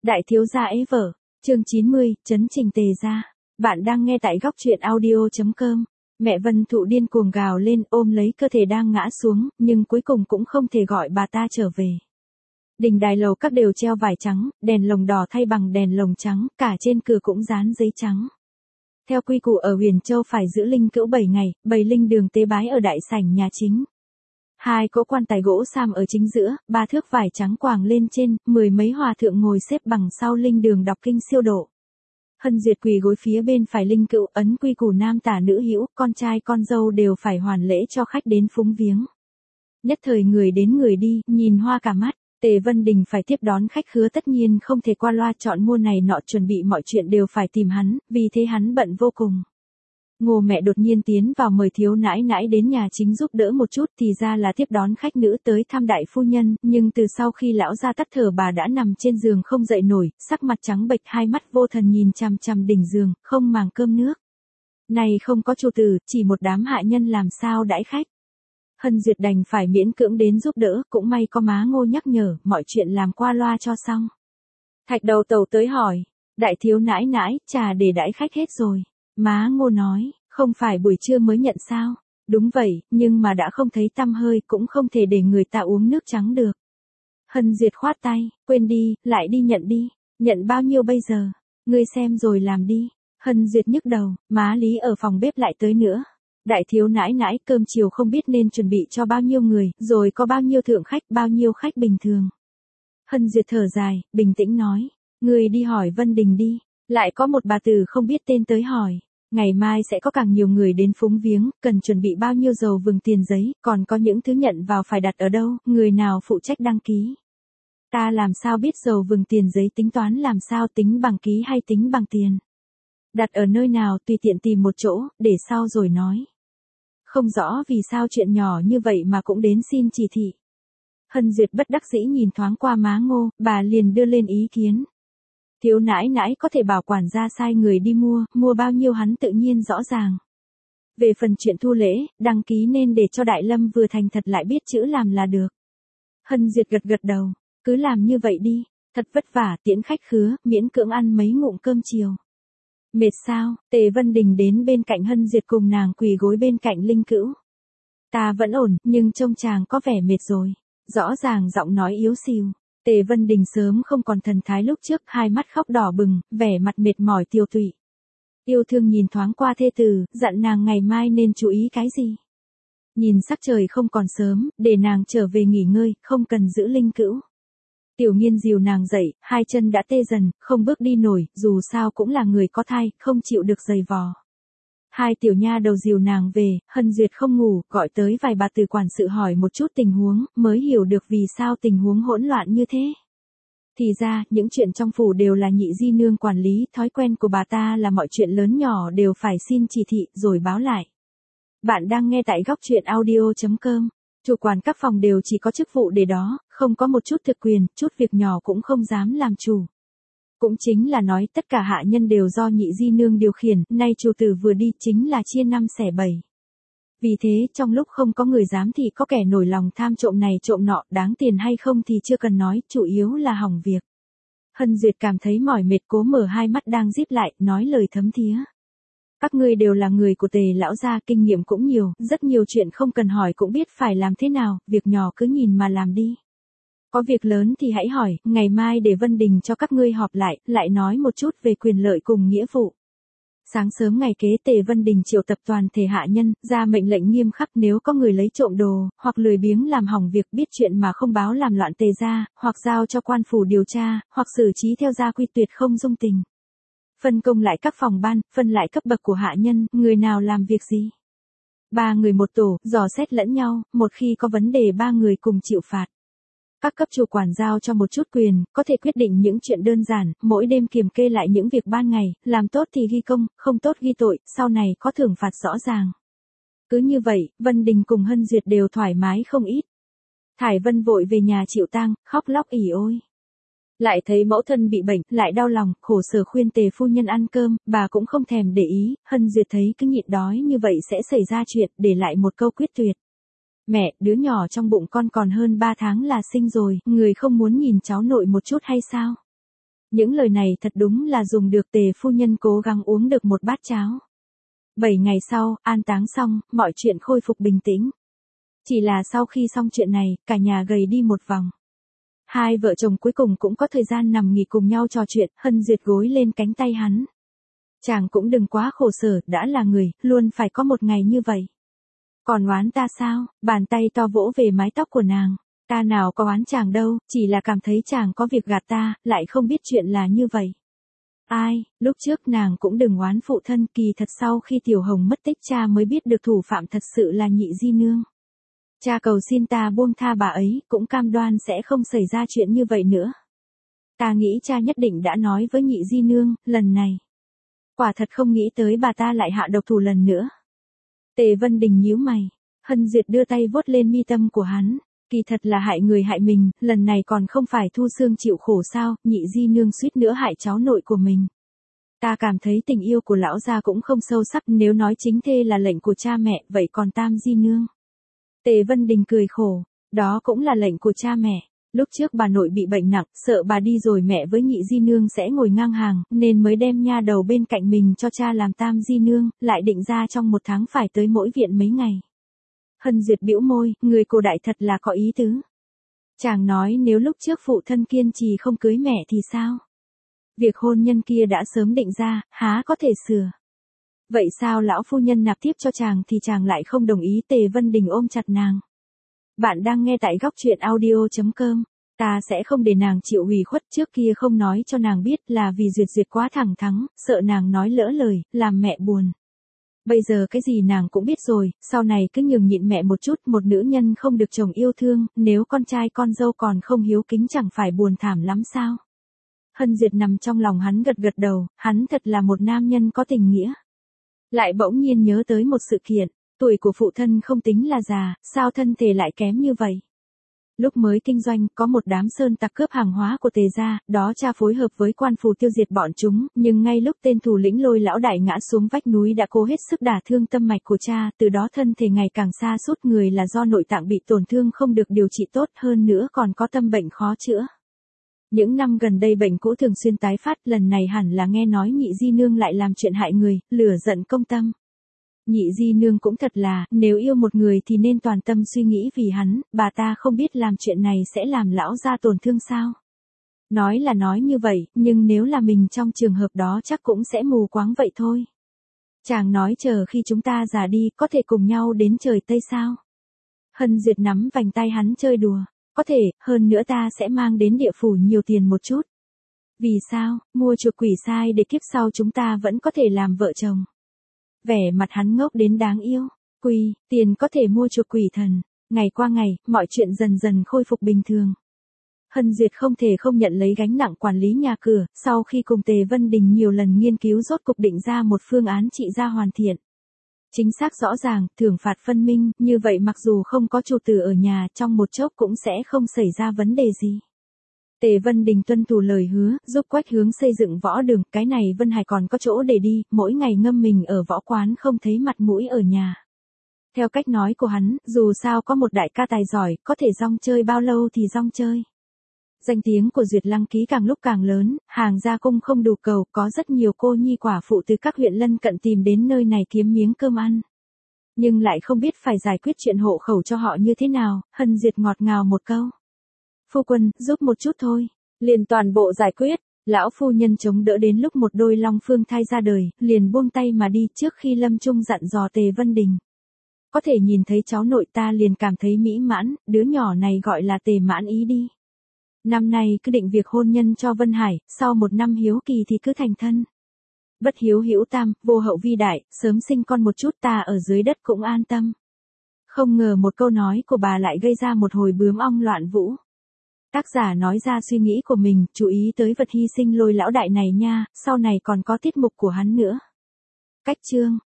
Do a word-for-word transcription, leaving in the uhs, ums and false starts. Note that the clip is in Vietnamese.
Đại thiếu gia ế vợ, chương chín mươi, chấn trình tề gia. Bạn đang nghe tại góc truyện audio.com. Mẹ Vân Thụ điên cuồng gào lên ôm lấy cơ thể đang ngã xuống, nhưng cuối cùng cũng không thể gọi bà ta trở về. Đình đài lầu các đều treo vải trắng, đèn lồng đỏ thay bằng đèn lồng trắng, cả trên cửa cũng dán giấy trắng. Theo quy củ ở Huyền Châu phải giữ linh cữu bảy ngày, bày linh đường tế bái ở đại sảnh nhà chính. Hai cỗ quan tài gỗ sam ở chính giữa, ba thước vải trắng quàng lên trên, mười mấy hòa thượng ngồi xếp bằng sau linh đường đọc kinh siêu độ. Hân Duyệt quỳ gối phía bên phải linh cữu, ấn quy củ nam tả nữ hữu, con trai con dâu đều phải hoàn lễ cho khách đến phúng viếng. Nhất thời người đến người đi, nhìn hoa cả mắt. Tề Vân Đình phải tiếp đón khách khứa tất nhiên không thể qua loa chọn mua này nọ, chuẩn bị mọi chuyện đều phải tìm hắn, vì thế hắn bận vô cùng. Ngô mẹ đột nhiên tiến vào mời thiếu nãi nãi đến nhà chính giúp đỡ một chút, thì ra là tiếp đón khách nữ tới thăm đại phu nhân, nhưng từ sau khi lão gia tắt thở bà đã nằm trên giường không dậy nổi, sắc mặt trắng bệch, hai mắt vô thần nhìn chằm chằm đỉnh giường, không màng cơm nước. Này không có chủ tử, chỉ một đám hạ nhân làm sao đãi khách. Hân Duyệt đành phải miễn cưỡng đến giúp đỡ, cũng may có má Ngô nhắc nhở, mọi chuyện làm qua loa cho xong. Thạch đầu tàu tới hỏi, đại thiếu nãi nãi, trà để đãi khách hết rồi. Má Ngô nói, không phải buổi trưa mới nhận sao? Đúng vậy, nhưng mà đã không thấy tăm hơi, cũng không thể để người ta uống nước trắng được. Hân Duyệt khoát tay, quên đi, lại đi nhận đi. Nhận bao nhiêu bây giờ? Ngươi xem rồi làm đi. Hân Duyệt nhức đầu, má Lý ở phòng bếp lại tới nữa. Đại thiếu nãi nãi, cơm chiều không biết nên chuẩn bị cho bao nhiêu người, rồi có bao nhiêu thượng khách, bao nhiêu khách bình thường. Hân Duyệt thở dài, bình tĩnh nói, ngươi đi hỏi Vân Đình đi. Lại có một bà tử không biết tên tới hỏi, ngày mai sẽ có càng nhiều người đến phúng viếng, cần chuẩn bị bao nhiêu dầu vừng tiền giấy, còn có những thứ nhận vào phải đặt ở đâu, người nào phụ trách đăng ký. Ta làm sao biết dầu vừng tiền giấy tính toán làm sao, tính bằng ký hay tính bằng tiền. Đặt ở nơi nào tùy tiện tìm một chỗ, để sau rồi nói. Không rõ vì sao chuyện nhỏ như vậy mà cũng đến xin chỉ thị. Hân Duyệt bất đắc dĩ nhìn thoáng qua má Ngô, bà liền đưa lên ý kiến. Thiếu nãi nãi có thể bảo quản gia sai người đi mua, mua bao nhiêu hắn tự nhiên rõ ràng. Về phần chuyện thu lễ, đăng ký nên để cho Đại Lâm vừa thành thật lại biết chữ làm là được. Hân Duyệt gật gật đầu, cứ làm như vậy đi, thật vất vả tiễn khách khứa, miễn cưỡng ăn mấy ngụm cơm chiều. Mệt sao? Tề Vân Đình đến bên cạnh Hân Duyệt cùng nàng quỳ gối bên cạnh linh cữu. Ta vẫn ổn, nhưng trông chàng có vẻ mệt rồi. Rõ ràng giọng nói yếu xìu. Tề Vân Đình sớm không còn thần thái lúc trước, hai mắt khóc đỏ bừng, vẻ mặt mệt mỏi tiêu tụy. Yêu thương nhìn thoáng qua thê tử, dặn nàng ngày mai nên chú ý cái gì. Nhìn sắc trời không còn sớm, để nàng trở về nghỉ ngơi, không cần giữ linh cữu. Tiểu Nghiên dìu nàng dậy, hai chân đã tê dần, không bước đi nổi, dù sao cũng là người có thai, không chịu được giày vò. Hai tiểu nha đầu dìu nàng về, Hân Duyệt không ngủ, gọi tới vài bà từ quản sự hỏi một chút tình huống, mới hiểu được vì sao tình huống hỗn loạn như thế. Thì ra, những chuyện trong phủ đều là nhị di nương quản lý, thói quen của bà ta là mọi chuyện lớn nhỏ đều phải xin chỉ thị, rồi báo lại. Bạn đang nghe tại góc truyện audio.com. Chủ quản các phòng đều chỉ có chức vụ để đó, không có một chút thực quyền, chút việc nhỏ cũng không dám làm chủ. Cũng chính là nói tất cả hạ nhân đều do nhị di nương điều khiển, nay chủ tử vừa đi chính là chia năm xẻ bảy. Vì thế, trong lúc không có người dám thì có kẻ nổi lòng tham trộm này trộm nọ, đáng tiền hay không thì chưa cần nói, chủ yếu là hỏng việc. Hân Duyệt cảm thấy mỏi mệt, cố mở hai mắt đang díp lại, nói lời thấm thía. Các ngươi đều là người của Tề lão gia, kinh nghiệm cũng nhiều, rất nhiều chuyện không cần hỏi cũng biết phải làm thế nào, việc nhỏ cứ nhìn mà làm đi. Có việc lớn thì hãy hỏi, ngày mai để Vân Đình cho các ngươi họp lại, lại nói một chút về quyền lợi cùng nghĩa vụ. Sáng sớm ngày kế Tề Vân Đình triệu tập toàn thể hạ nhân, ra mệnh lệnh nghiêm khắc, nếu có người lấy trộm đồ, hoặc lười biếng làm hỏng việc, biết chuyện mà không báo làm loạn Tề gia, hoặc giao cho quan phủ điều tra, hoặc xử trí theo gia quy, tuyệt không dung tình. Phân công lại các phòng ban, phân lại cấp bậc của hạ nhân, người nào làm việc gì. Ba người một tổ, dò xét lẫn nhau, một khi có vấn đề ba người cùng chịu phạt. Các cấp chủ quản giao cho một chút quyền, có thể quyết định những chuyện đơn giản, mỗi đêm kiểm kê lại những việc ban ngày, làm tốt thì ghi công, không tốt ghi tội, sau này có thưởng phạt rõ ràng. Cứ như vậy, Vân Đình cùng Hân Duyệt đều thoải mái không ít. Thải Vân vội về nhà chịu tang, khóc lóc ỉ ôi. Lại thấy mẫu thân bị bệnh, lại đau lòng, khổ sở khuyên Tề phu nhân ăn cơm, bà cũng không thèm để ý, Hân Duyệt thấy cứ nhịn đói như vậy sẽ xảy ra chuyện, để lại một câu quyết tuyệt. Mẹ, đứa nhỏ trong bụng con còn hơn ba tháng là sinh rồi, người không muốn nhìn cháu nội một chút hay sao? Những lời này thật đúng là dùng được. Tề phu nhân cố gắng uống được một bát cháo. Bảy ngày sau, an táng xong, mọi chuyện khôi phục bình tĩnh. Chỉ là sau khi xong chuyện này, cả nhà gầy đi một vòng. Hai vợ chồng cuối cùng cũng có thời gian nằm nghỉ cùng nhau trò chuyện. Hân Duyệt gối lên cánh tay hắn. Chàng cũng đừng quá khổ sở, đã là người, luôn phải có một ngày như vậy. Còn oán ta sao? Bàn tay to vỗ về mái tóc của nàng. Ta nào có oán chàng đâu, chỉ là cảm thấy chàng có việc gạt ta, lại không biết chuyện là như vậy. Ai, lúc trước nàng cũng đừng oán phụ thân, kỳ thật sau khi Tiểu Hồng mất tích cha mới biết được thủ phạm thật sự là Nhị Di Nương. Cha cầu xin ta buông tha bà ấy, cũng cam đoan sẽ không xảy ra chuyện như vậy nữa. Ta nghĩ cha nhất định đã nói với Nhị Di Nương, lần này. Quả thật không nghĩ tới bà ta lại hạ độc thủ lần nữa. Tề Vân Đình nhíu mày, Hân Duyệt đưa tay vuốt lên mi tâm của hắn. Kỳ thật là hại người hại mình, lần này còn không phải Thu Xương chịu khổ sao, Nhị Di Nương suýt nữa hại cháu nội của mình. Ta cảm thấy tình yêu của lão gia cũng không sâu sắc, nếu nói chính thê là lệnh của cha mẹ, vậy còn Tam Di Nương. Tề Vân Đình cười khổ, đó cũng là lệnh của cha mẹ. Lúc trước bà nội bị bệnh nặng, sợ bà đi rồi mẹ với Nhị Di Nương sẽ ngồi ngang hàng, nên mới đem nha đầu bên cạnh mình cho cha làm Tam Di Nương, lại định ra trong một tháng phải tới mỗi viện mấy ngày. Hân Duyệt bĩu môi, người cổ đại thật là có ý tứ. Chàng nói nếu lúc trước phụ thân kiên trì không cưới mẹ thì sao? Việc hôn nhân kia đã sớm định ra, há có thể sửa. Vậy sao lão phu nhân nạp tiếp cho chàng thì chàng lại không đồng ý? Tề Vân Đình ôm chặt nàng. Bạn đang nghe tại góc truyện audio chấm com. Ta sẽ không để nàng chịu ủy khuất, trước kia không nói cho nàng biết là vì Duyệt Duyệt quá thẳng thắn, sợ nàng nói lỡ lời, làm mẹ buồn. Bây giờ cái gì nàng cũng biết rồi, sau này cứ nhường nhịn mẹ một chút, một nữ nhân không được chồng yêu thương, nếu con trai con dâu còn không hiếu kính chẳng phải buồn thảm lắm sao? Hân Duyệt nằm trong lòng hắn gật gật đầu, hắn thật là một nam nhân có tình nghĩa. Lại bỗng nhiên nhớ tới một sự kiện, tuổi của phụ thân không tính là già, sao thân thể lại kém như vậy? Lúc mới kinh doanh, có một đám sơn tặc cướp hàng hóa của Tề gia, đó cha phối hợp với quan phủ tiêu diệt bọn chúng, nhưng ngay lúc tên thủ lĩnh Lôi lão đại ngã xuống vách núi đã cố hết sức đả thương tâm mạch của cha, từ đó thân thể ngày càng sa sút, người là do nội tạng bị tổn thương không được điều trị tốt, hơn nữa còn có tâm bệnh khó chữa. Những năm gần đây bệnh cũ thường xuyên tái phát, lần này hẳn là nghe nói Nhị Di Nương lại làm chuyện hại người, lửa giận công tâm. Nhị Di Nương cũng thật là, nếu yêu một người thì nên toàn tâm suy nghĩ vì hắn, bà ta không biết làm chuyện này sẽ làm lão gia tổn thương sao. Nói là nói như vậy, nhưng nếu là mình trong trường hợp đó chắc cũng sẽ mù quáng vậy thôi. Chàng nói chờ khi chúng ta già đi, có thể cùng nhau đến trời Tây sao? Hân Duyệt nắm vành tay hắn chơi đùa. Có thể, hơn nữa ta sẽ mang đến địa phủ nhiều tiền một chút. Vì sao, mua chuộc quỷ sai để kiếp sau chúng ta vẫn có thể làm vợ chồng. Vẻ mặt hắn ngốc đến đáng yêu. Quỷ, tiền có thể mua chuộc quỷ thần. Ngày qua ngày, mọi chuyện dần dần khôi phục bình thường. Hân Duyệt không thể không nhận lấy gánh nặng quản lý nhà cửa, sau khi cùng Tề Vân Đình nhiều lần nghiên cứu rốt cục định ra một phương án trị gia hoàn thiện. Chính xác rõ ràng, thưởng phạt phân minh, như vậy mặc dù không có chủ tử ở nhà, trong một chốc cũng sẽ không xảy ra vấn đề gì. Tề Vân Đình tuân thủ lời hứa, giúp Quách Hướng xây dựng võ đường, cái này Vân Hải còn có chỗ để đi, mỗi ngày ngâm mình ở võ quán không thấy mặt mũi ở nhà. Theo cách nói của hắn, dù sao có một đại ca tài giỏi, có thể rong chơi bao lâu thì rong chơi. Danh tiếng của Duyệt Lăng Ký càng lúc càng lớn, hàng gia cung không đủ cầu, có rất nhiều cô nhi quả phụ từ các huyện lân cận tìm đến nơi này kiếm miếng cơm ăn. Nhưng lại không biết phải giải quyết chuyện hộ khẩu cho họ như thế nào, Hân Duyệt ngọt ngào một câu. Phu quân, giúp một chút thôi, liền toàn bộ giải quyết. Lão phu nhân chống đỡ đến lúc một đôi long phương thai ra đời, liền buông tay mà đi trước khi Lâm Trung dặn dò Tề Vân Đình. Có thể nhìn thấy cháu nội ta liền cảm thấy mỹ mãn, đứa nhỏ này gọi là Tề Mãn Ý đi. Năm nay cứ định việc hôn nhân cho Vân Hải, sau một năm hiếu kỳ thì cứ thành thân. Bất hiếu hữu tam, vô hậu vi đại, sớm sinh con một chút ta ở dưới đất cũng an tâm. Không ngờ một câu nói của bà lại gây ra một hồi bướm ong loạn vũ. Tác giả nói ra suy nghĩ của mình, chú ý tới vật hy sinh Lôi lão đại này nha, sau này còn có tiết mục của hắn nữa. Cách chương